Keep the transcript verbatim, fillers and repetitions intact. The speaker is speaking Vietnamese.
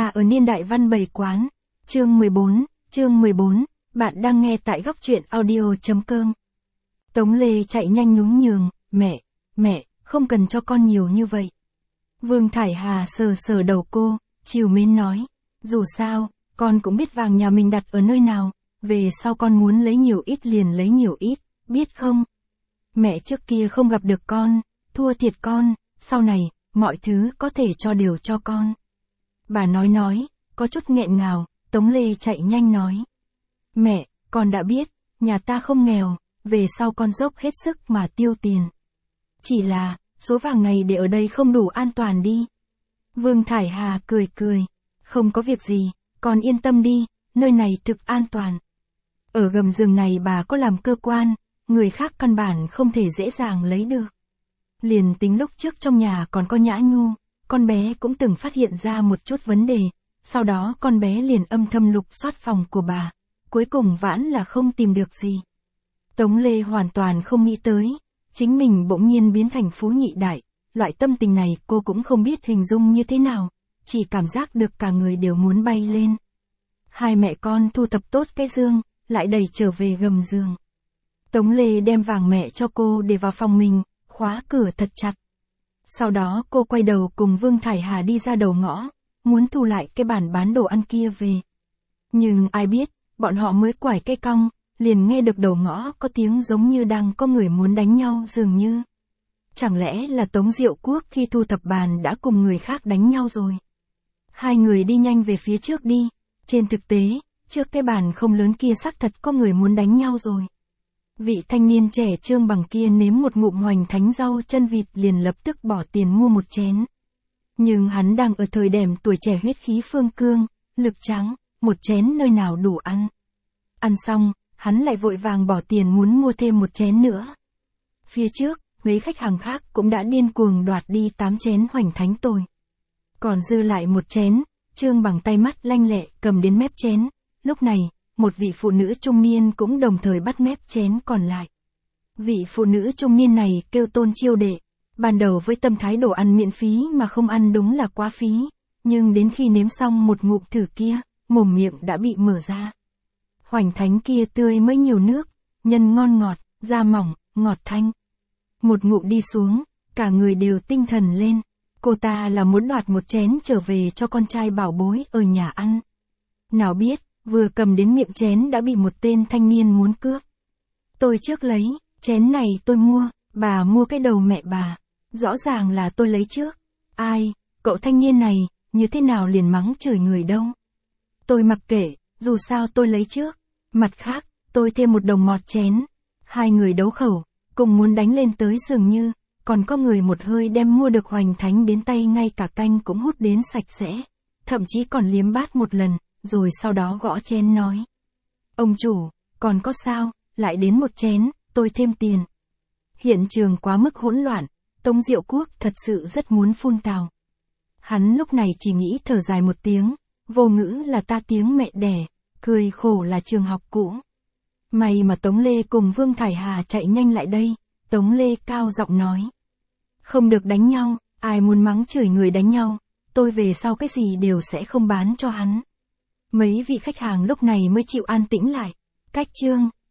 ở niên đại văn bảy quán. Chương mười bốn, chương mười bốn, bạn đang nghe tại góc truyện audio.com. Tống Lê chạy nhanh nhún nhường, mẹ, mẹ, không cần cho con nhiều như vậy. Vương Thải Hà sờ sờ đầu cô, trìu mến nói, dù sao, con cũng biết vàng nhà mình đặt ở nơi nào, về sau con muốn lấy nhiều ít liền lấy nhiều ít, biết không? Mẹ trước kia không gặp được con, thua thiệt con, sau này, mọi thứ có thể cho đều cho con. Bà nói nói, có chút nghẹn ngào, Tống Lê chạy nhanh nói. Mẹ, con đã biết, nhà ta không nghèo, về sau con dốc hết sức mà tiêu tiền. Chỉ là, số vàng này để ở đây không đủ an toàn đi. Vương Thải Hà cười cười, không có việc gì, con yên tâm đi, nơi này thực an toàn. Ở gầm giường này bà có làm cơ quan, người khác căn bản không thể dễ dàng lấy được. Liền tính lúc trước trong nhà còn có Nhã Nhu, con bé cũng từng phát hiện ra một chút vấn đề, sau đó con bé liền âm thầm lục soát phòng của bà, cuối cùng vãn là không tìm được gì. Tống Lê hoàn toàn không nghĩ tới, chính mình bỗng nhiên biến thành phú nhị đại, loại tâm tình này cô cũng không biết hình dung như thế nào, chỉ cảm giác được cả người đều muốn bay lên. Hai mẹ con thu thập tốt cái giường, lại đẩy trở về gầm giường. Tống Lê đem vàng mẹ cho cô để vào phòng mình, khóa cửa thật chặt. Sau đó cô quay đầu cùng Vương Thải Hà đi ra đầu ngõ, muốn thu lại cái bàn bán đồ ăn kia về. Nhưng ai biết, bọn họ mới quải cây cong, liền nghe được đầu ngõ có tiếng giống như đang có người muốn đánh nhau dường như. Chẳng lẽ là Tống Diệu Quốc khi thu thập bàn đã cùng người khác đánh nhau rồi? Hai người đi nhanh về phía trước đi, trên thực tế, trước cái bàn không lớn kia xác thật có người muốn đánh nhau rồi. Vị thanh niên trẻ trương bằng kia nếm một ngụm hoành thánh rau chân vịt liền lập tức bỏ tiền mua một chén. Nhưng hắn đang ở thời điểm tuổi trẻ huyết khí phương cương, lực trắng, một chén nơi nào đủ ăn. Ăn xong, hắn lại vội vàng bỏ tiền muốn mua thêm một chén nữa. Phía trước, mấy khách hàng khác cũng đã điên cuồng đoạt đi tám chén hoành thánh tồi. Còn dư lại một chén, trương bằng tay mắt lanh lẹ cầm đến mép chén, lúc này, một vị phụ nữ trung niên cũng đồng thời bắt mép chén còn lại. Vị phụ nữ trung niên này kêu Tôn Chiêu Đệ, ban đầu với tâm thái đồ ăn miễn phí mà không ăn đúng là quá phí, nhưng đến khi nếm xong một ngụm thử kia, mồm miệng đã bị mở ra. Hoành thánh kia tươi mới nhiều nước, nhân ngon ngọt, da mỏng, ngọt thanh. Một ngụm đi xuống, cả người đều tinh thần lên, cô ta là muốn đoạt một chén trở về cho con trai bảo bối ở nhà ăn. Nào biết, vừa cầm đến miệng chén đã bị một tên thanh niên muốn cướp. Tôi trước lấy, chén này tôi mua, bà mua cái đầu mẹ bà, rõ ràng là tôi lấy trước. Ai, cậu thanh niên này, như thế nào liền mắng chửi người đâu. Tôi mặc kệ, dù sao tôi lấy trước. Mặt khác, tôi thêm một đồng mọt chén. Hai người đấu khẩu, cùng muốn đánh lên tới dường như, còn có người một hơi đem mua được hoành thánh đến tay ngay cả canh cũng hút đến sạch sẽ. Thậm chí còn liếm bát một lần, rồi sau đó gõ chén nói. Ông chủ, còn có sao, lại đến một chén, tôi thêm tiền. Hiện trường quá mức hỗn loạn, Tống Diệu Quốc thật sự rất muốn phun tào. Hắn lúc này chỉ nghĩ thở dài một tiếng, vô ngữ là ta tiếng mẹ đẻ, cười khổ là trường học cũ. May mà Tống Lê cùng Vương Thải Hà chạy nhanh lại đây, Tống Lê cao giọng nói. Không được đánh nhau, ai muốn mắng chửi người đánh nhau, tôi về sau cái gì đều sẽ không bán cho hắn. Mấy vị khách hàng lúc này mới chịu an tĩnh lại, cách chương.